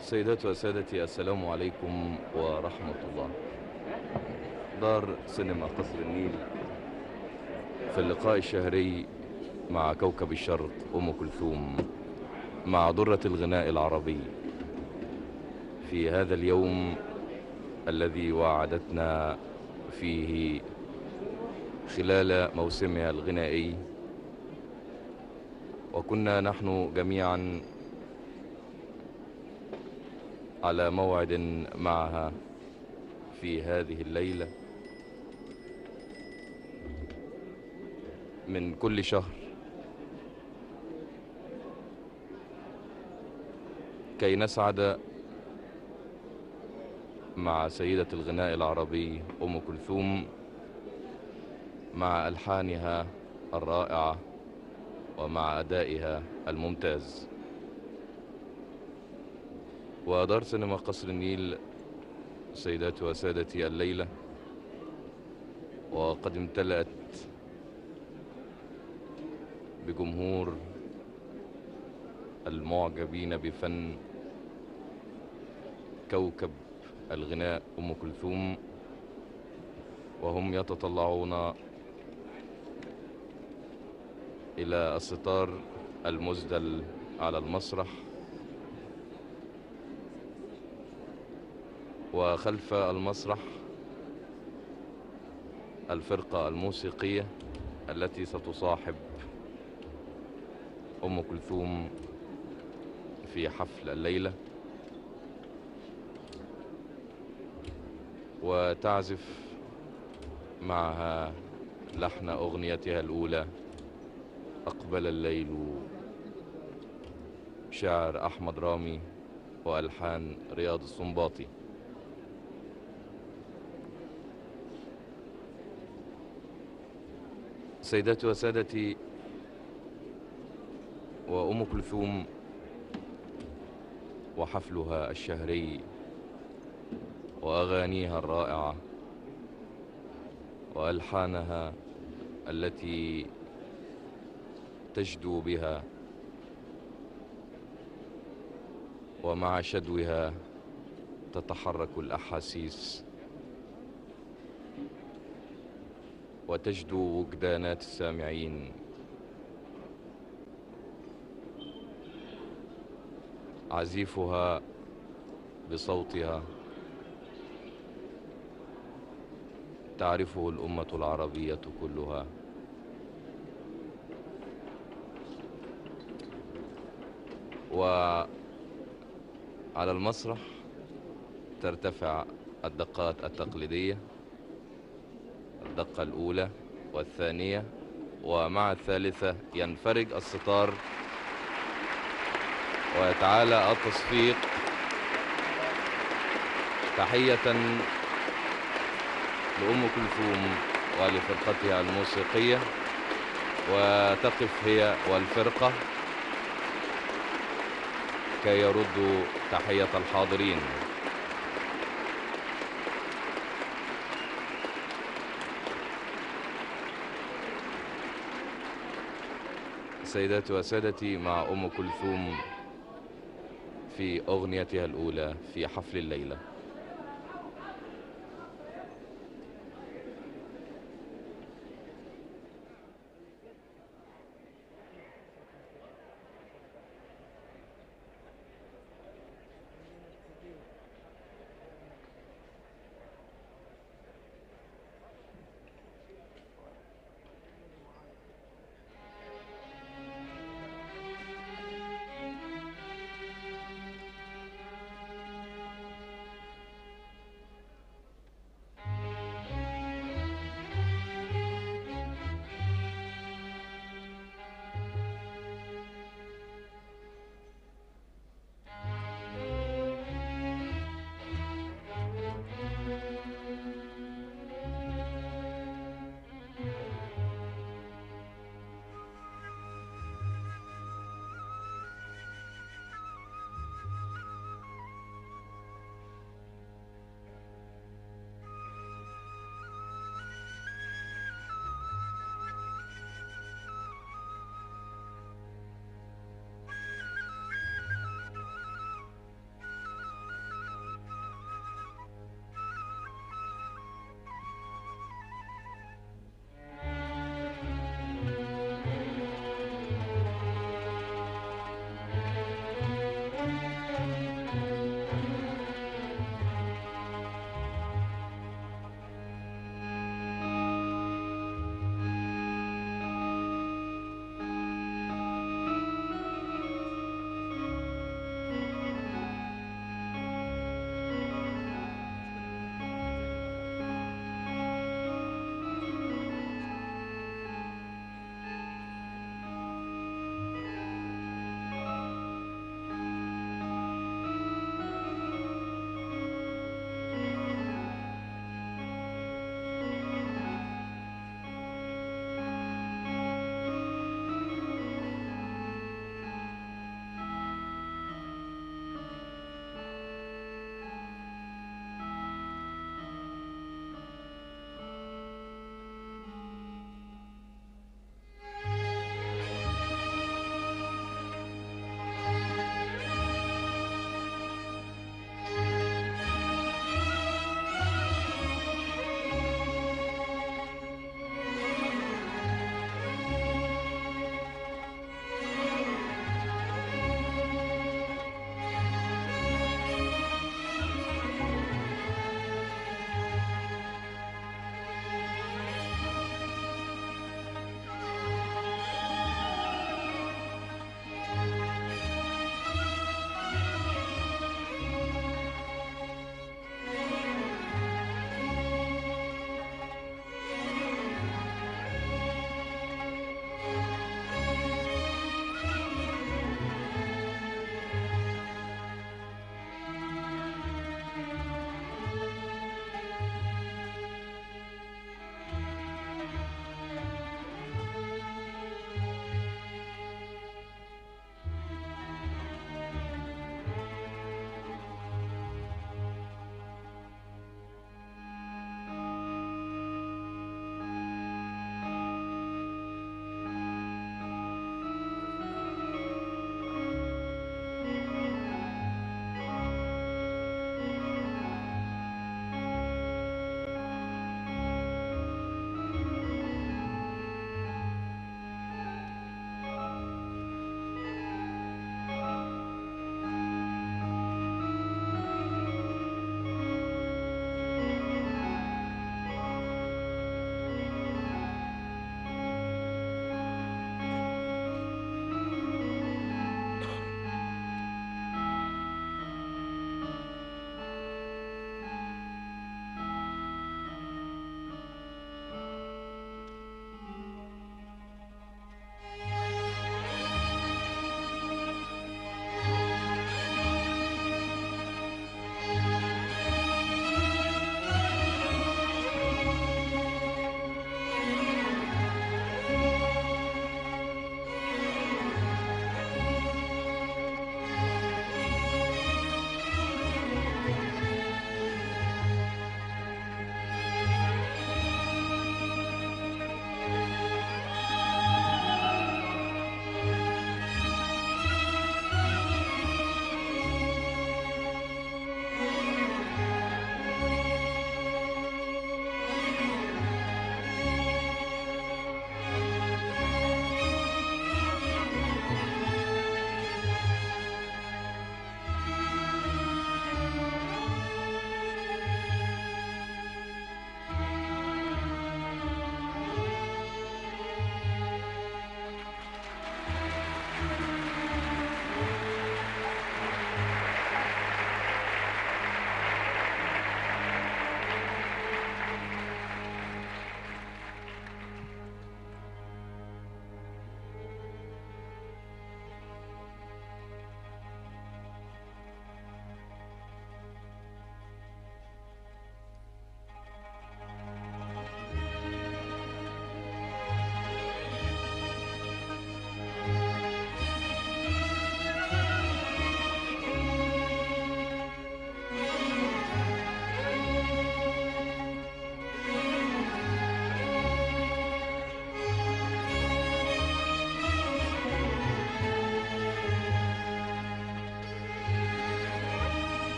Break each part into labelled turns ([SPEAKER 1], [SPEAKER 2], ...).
[SPEAKER 1] سيداتي وسادتي، السلام عليكم ورحمة الله. دار سينما قصر النيل في اللقاء الشهري مع كوكب الشرق أم كلثوم، مع درة الغناء العربي، في هذا اليوم الذي وعدتنا فيه خلال موسمها الغنائي، وكنا نحن جميعا على موعد معها في هذه الليلة من كل شهر، كي نسعد مع سيدة الغناء العربي أم كلثوم، مع ألحانها الرائعة ومع أدائها الممتاز. ودار سينما قصر النيل سيداتي وسادتي الليلة وقد امتلأت بجمهور المعجبين بفن كوكب الغناء أم كلثوم، وهم يتطلعون إلى الستار المسدل على المسرح، وخلف المسرح الفرقة الموسيقية التي ستصاحب أم كلثوم في حفل الليلة، وتعزف معها لحن أغنيتها الأولى أقبل الليل، شعر أحمد رامي وألحان رياض السنباطي. سيداتي وسادتي، وأم كلثوم وحفلها الشهري وأغانيها الرائعة وألحانها التي تجدو بها، ومع شدوها تتحرك الأحاسيس وتجدو وجدانات السامعين. عزيفها بصوتها تعرفه الأمة العربية كلها، وعلى المسرح ترتفع الدقات التقليدية، الدقة الأولى والثانية، ومع الثالثة ينفرج الستار ويتعالى التصفيق. تحية لأم كلثوم ولفرقتها الموسيقية، وتقف هي والفرقة كي يردوا تحية الحاضرين. سيداتي وسادتي، مع أم كلثوم في أغنيتها الأولى في حفل الليلة.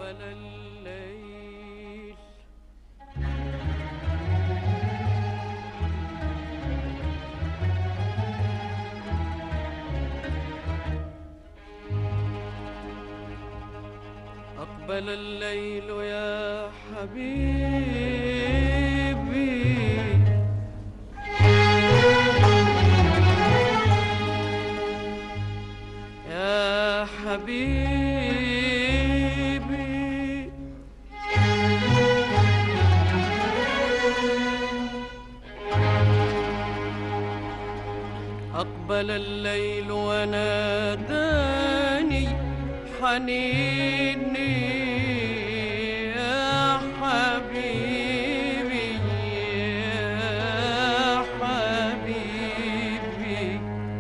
[SPEAKER 2] أقبل الليل أقبل الليل يا حبيبي يا حبيبي أقبل الليل وناداني حنيني يا حبيبي يا حبيبي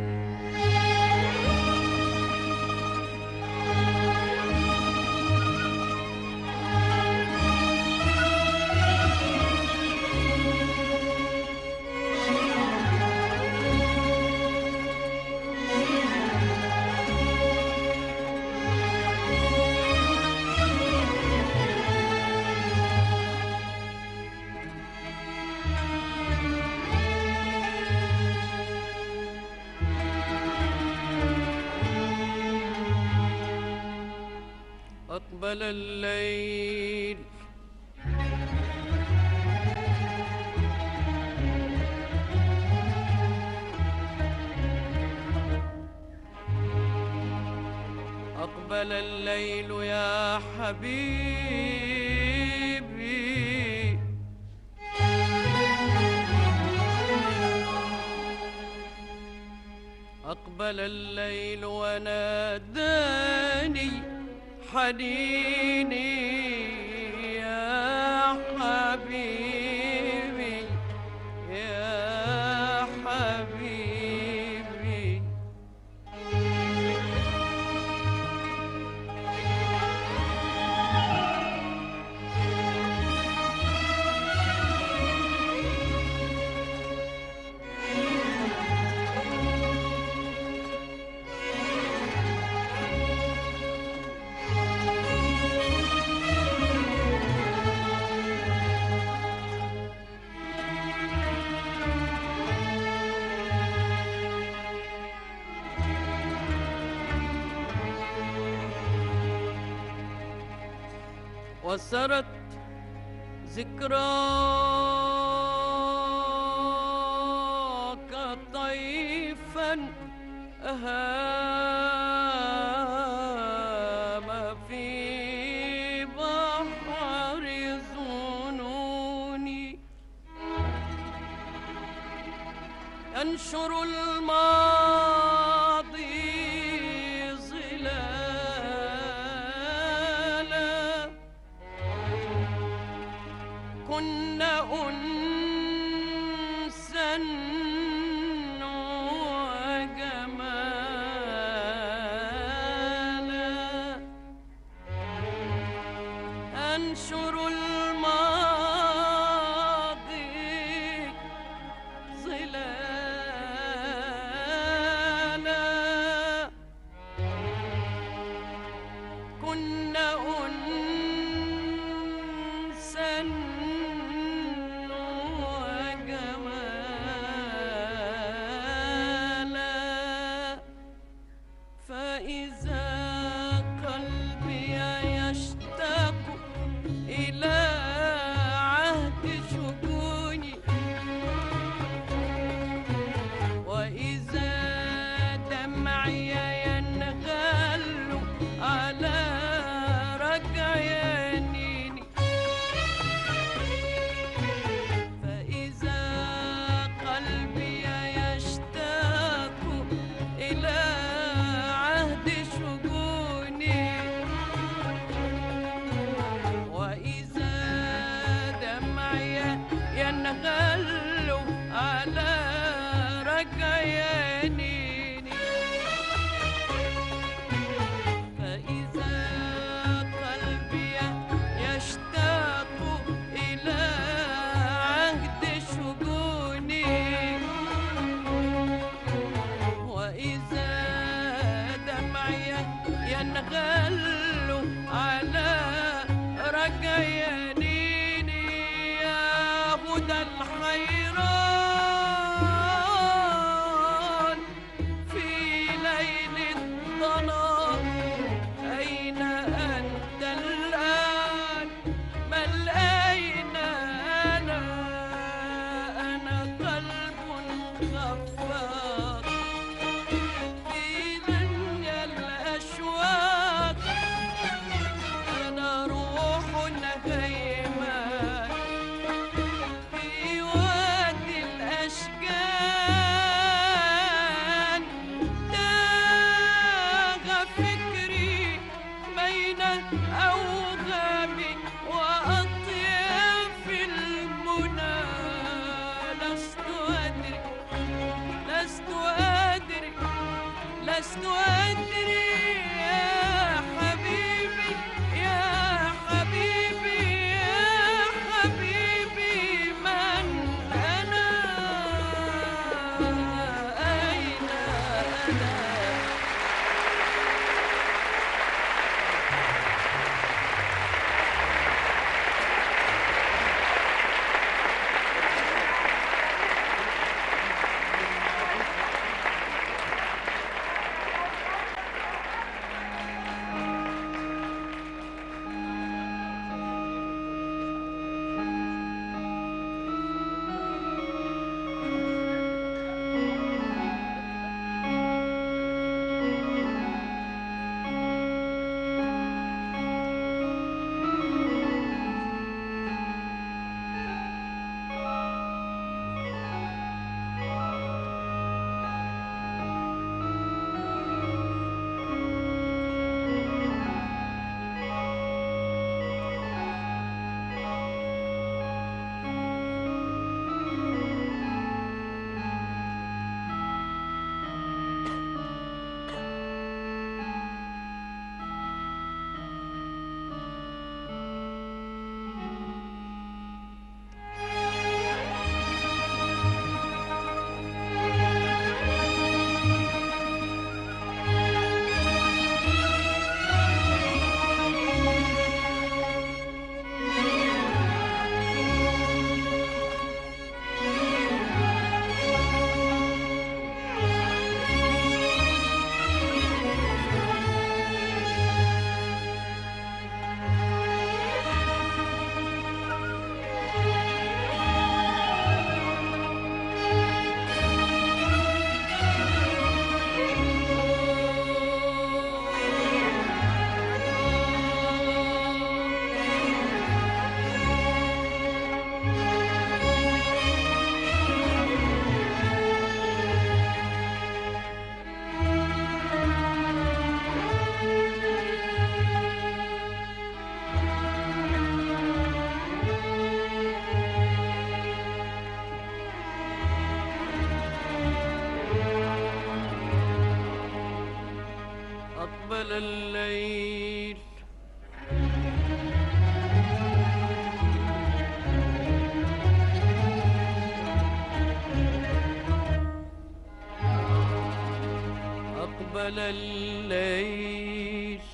[SPEAKER 2] أقبل الليل أقبل الليل يا حبيبي أقبل الليل وناداني حنيني يا حبيبي يا حبيبي وسرت ذكراك طيفا أهام في بحر ظنوني ينشر الماضي كنا أنسا وجمالا أنشر الماضي ظلالا حيران في ليل الظلام، أين أنت الآن؟ بل أين أنا قلب خفاق في دنيا الأشواق، أنا روح هيمان في وادي الأشجان، تاه فكري بين أوهامي وأطياف المنى، لست أدري لست أدري يا حبيبي يا حبيبي يا حبيبي، من أنا؟ أين أنا؟ أقبل الليل أقبل الليل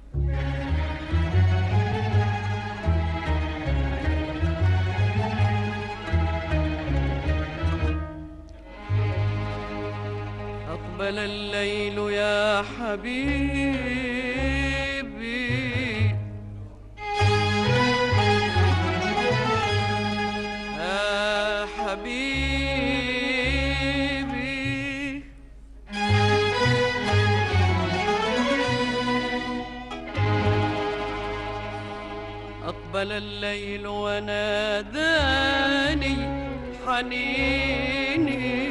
[SPEAKER 2] أقبل الليل يا حبيبي، يا حبيبي، أقبل الليل وناداني حنيني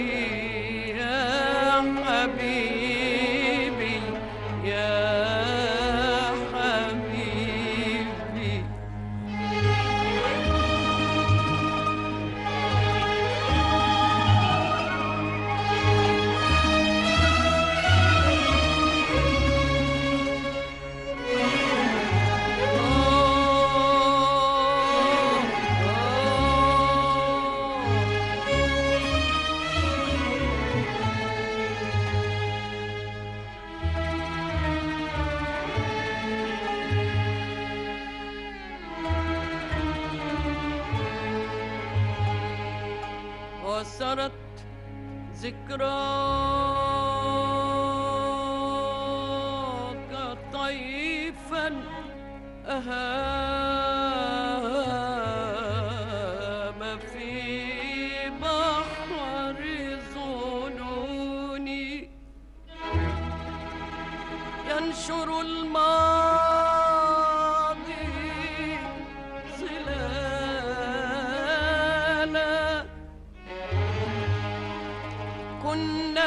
[SPEAKER 2] حبيبي يا حبيبي، سرت ذكراك طيفا أهام في بحر ظنوني ينشر الماضي ظلالا كنا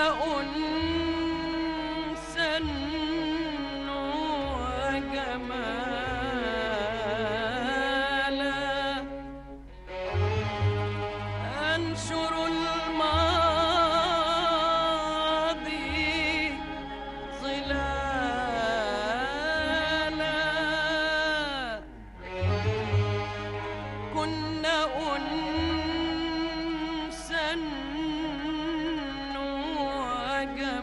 [SPEAKER 2] أنسا وجمالا أنشر الماضي ظلالا كنا أنسا وجمالا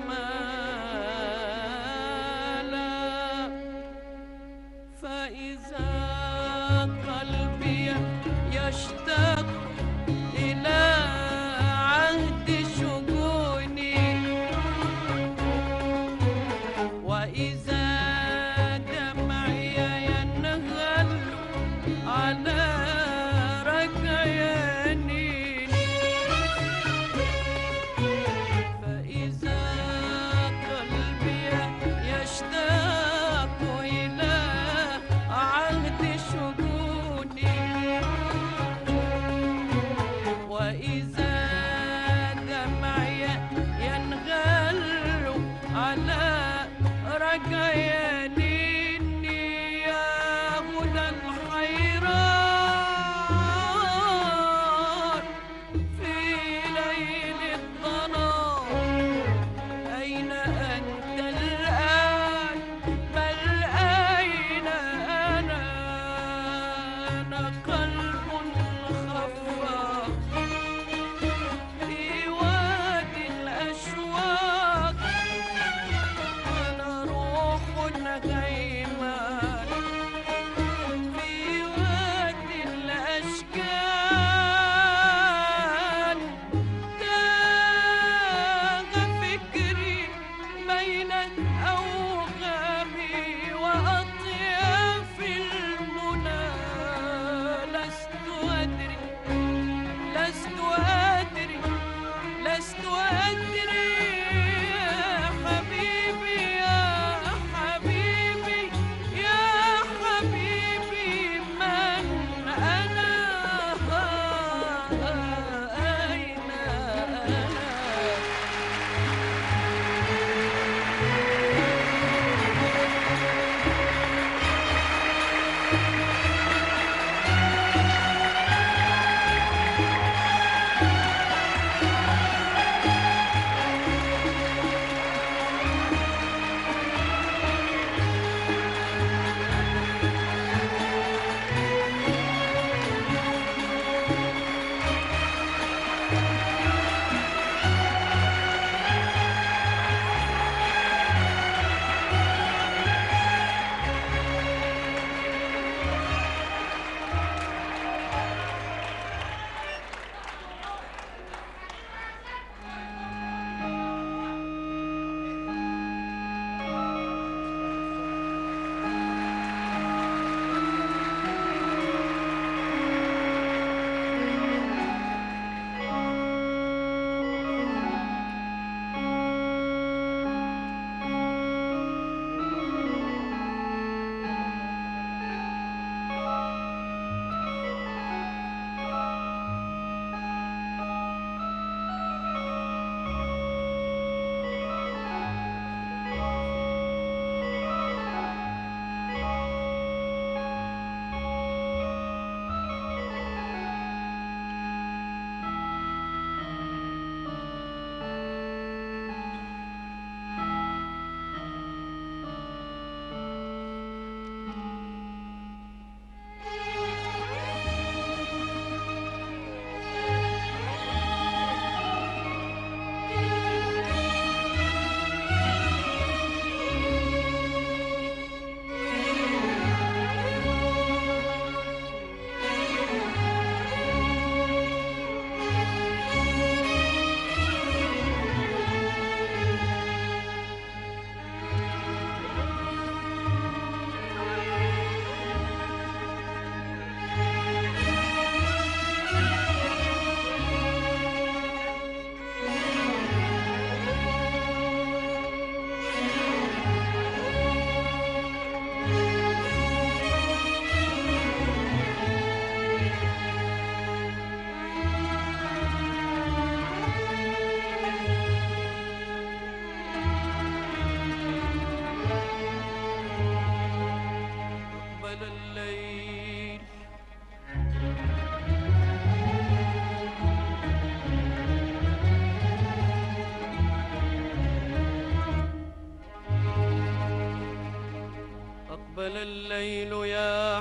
[SPEAKER 2] الليل يا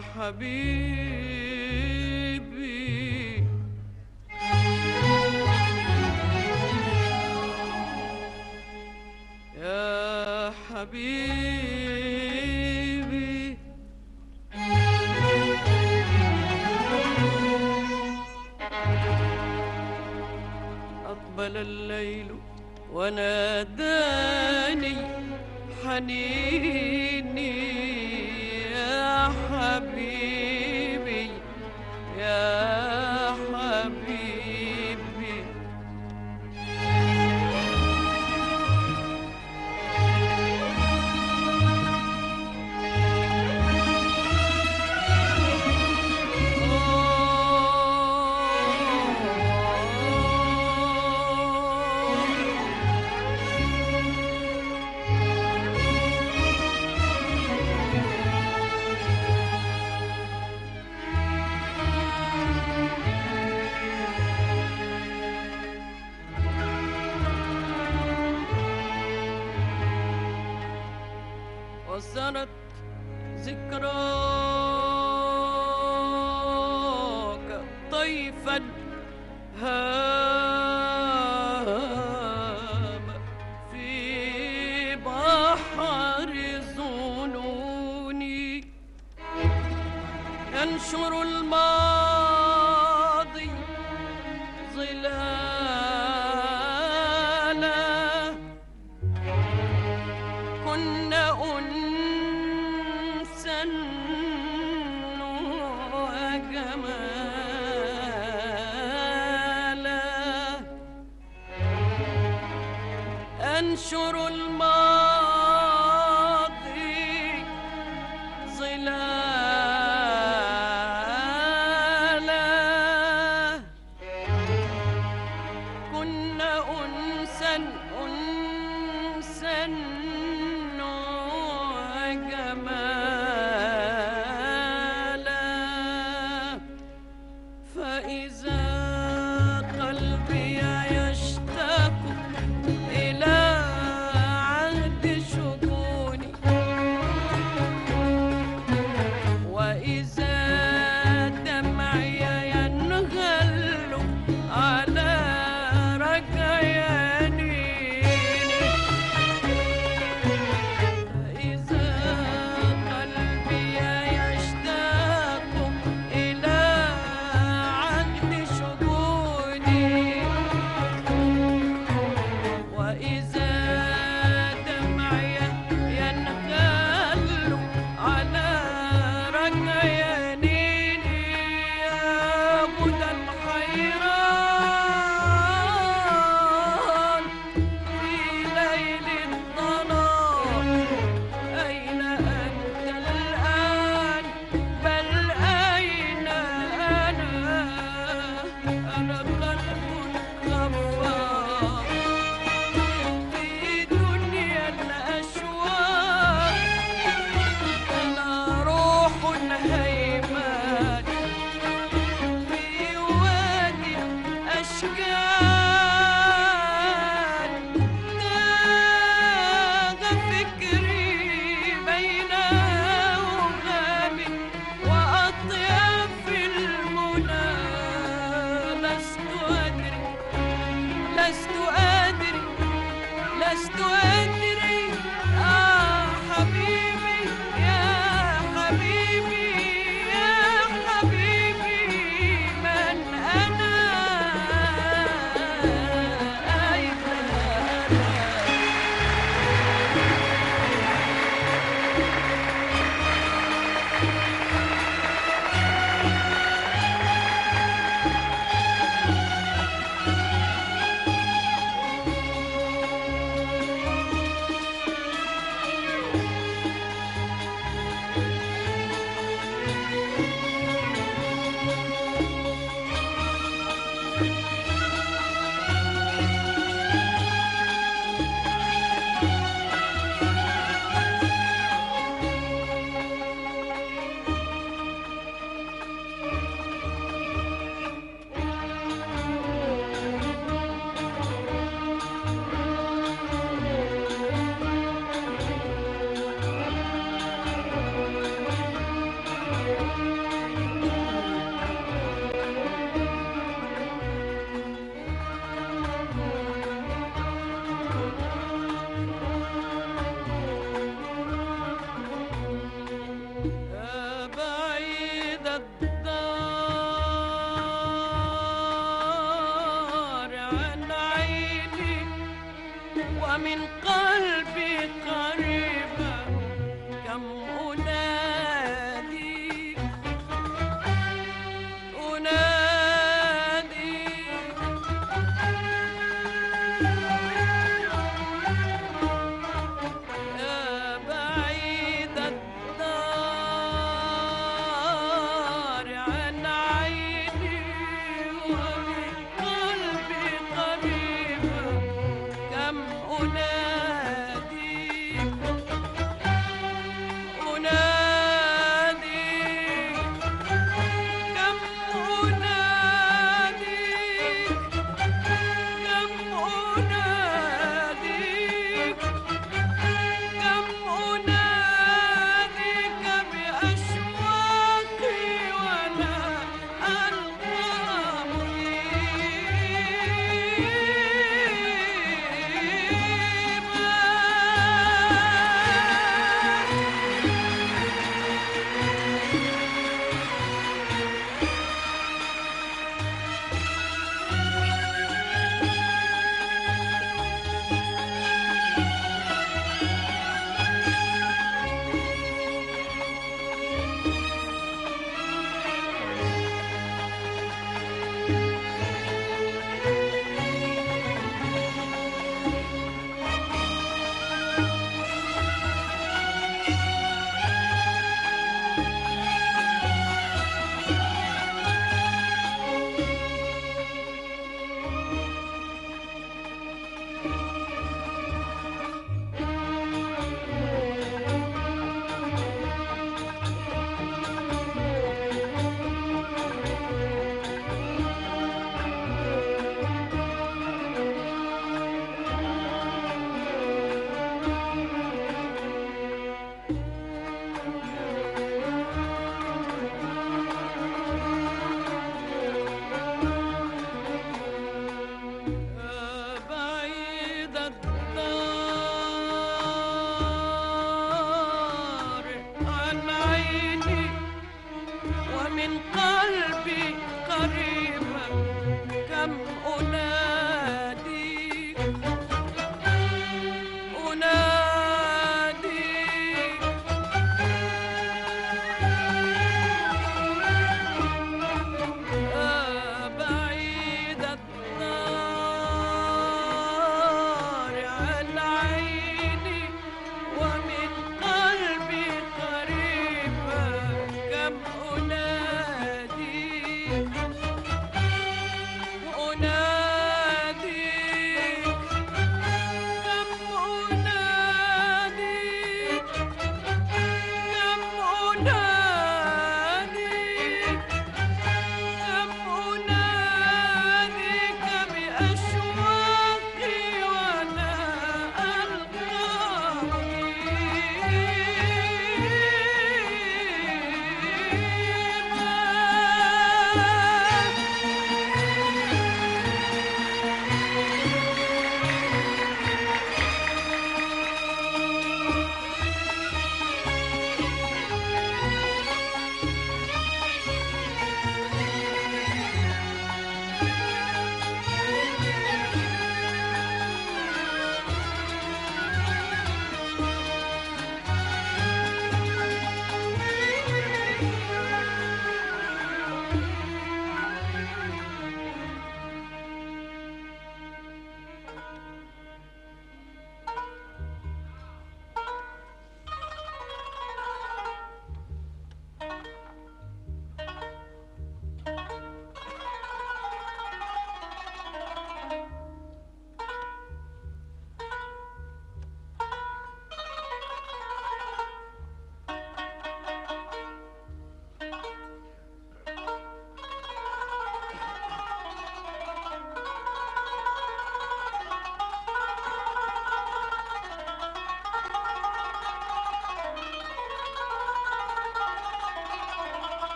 [SPEAKER 2] حبيبي، يا حبيبي، أقبل الليل وناداني حنيني يا حبيبي، يا حبيبي. وسرت ذكراك طيفا هام في بحر ظنوني، ينشر الماضي ظلالا، كنا أنسا وجمالا، أنشر الماضي ظلالا، كنا أنسا وجمالا، فإذا قلبي يشتاق إلى عهد شجوني، وإذا دمعي ينغل على ركياني، فإذا قلبي يشتاق إلى عهد شجوني، وإذا دمعي ينغل على ركياني، يا غدا الحيران في ليل الظلام، أين أنت الآن؟ بل أين أنا قلب خفاق في دنيا الأشواق، أنا روح هيمان في وادي الأشجار، تاه فكري بين أوهام وأطياف المنى، لست أدري لست أدري حبيبي، يا حبيبي، يا حبيبي، من أنا، أين أنا. عن عيني ومن قلبي قريبة كم أناديك أناديك يا بعيد الدار عن عيني ومن قلبي قريبة كم أناديك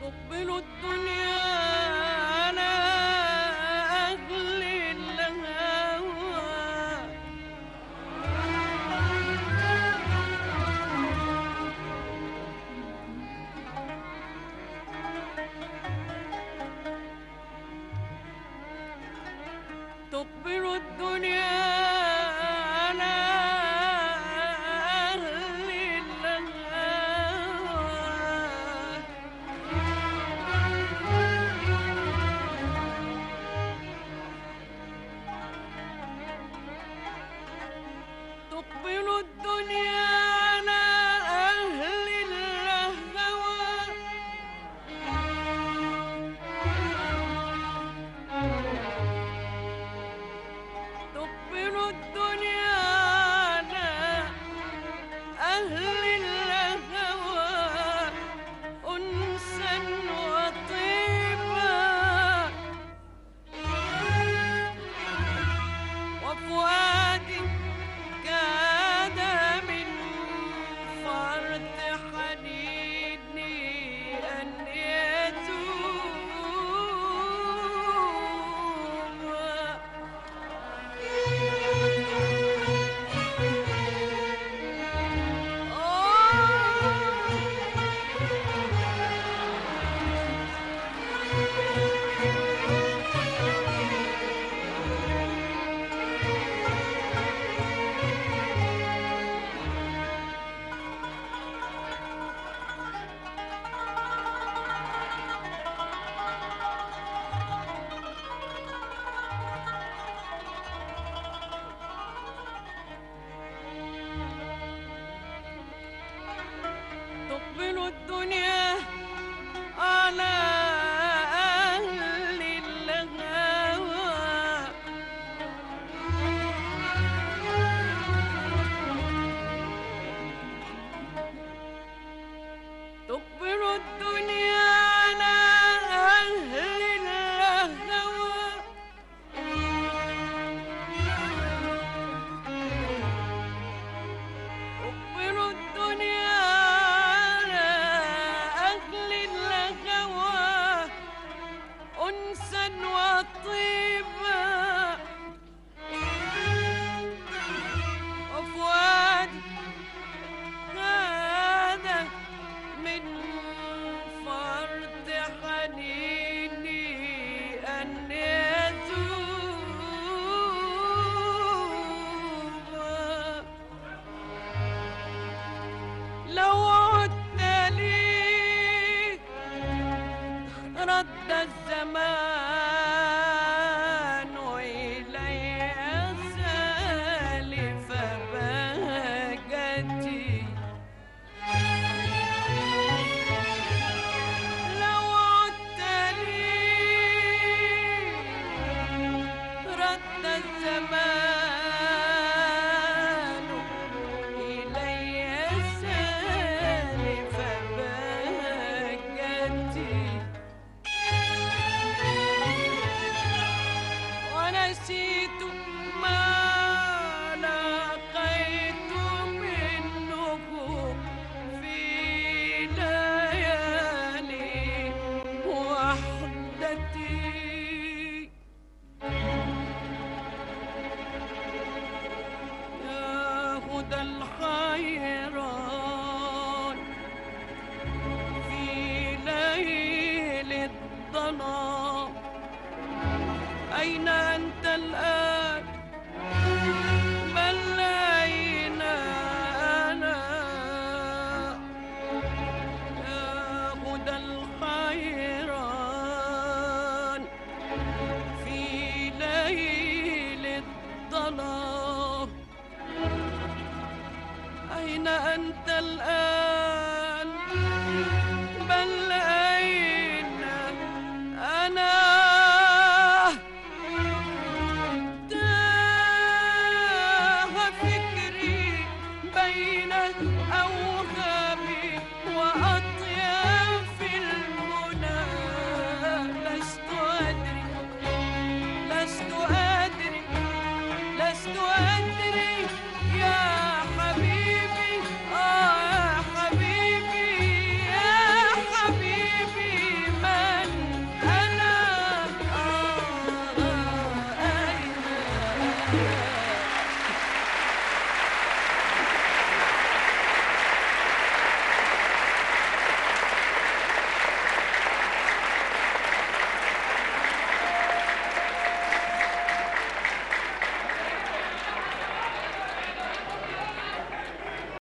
[SPEAKER 2] تقبل الدنيا على أهل الهوى، تقبل الدنيا على أهل الهوى، تقبل الدنيا على أهل الهوى، تقبل الدنيا على أهل الهوى أنسا وطيبا، وفؤادي كاد من فرط حنيني أن يتوب. تقبل الدنيا على أهل الهوى، تقبل الدنيا على أهل الهوى، تقبل الدنيا على أهل الهوى أنسا وطيبا، وفؤادي كاد من فرط حنيني أن يتوب. لو عدت لي رد الزمان إلي سالف بهجتي، لو عدت لي رد الزمان إلي سالف بهجتي، ونسيت ما لقيت منه في ليالي وحدتي. يا هدى الحيران في ليل الظلام، أين أنت الآن؟ بل أين أنا؟ يا هدى الحيران في ليل الظلام، أين أنت الآن؟ بل أين أنا؟ تاه فكري بين أوهامي وأطلالي،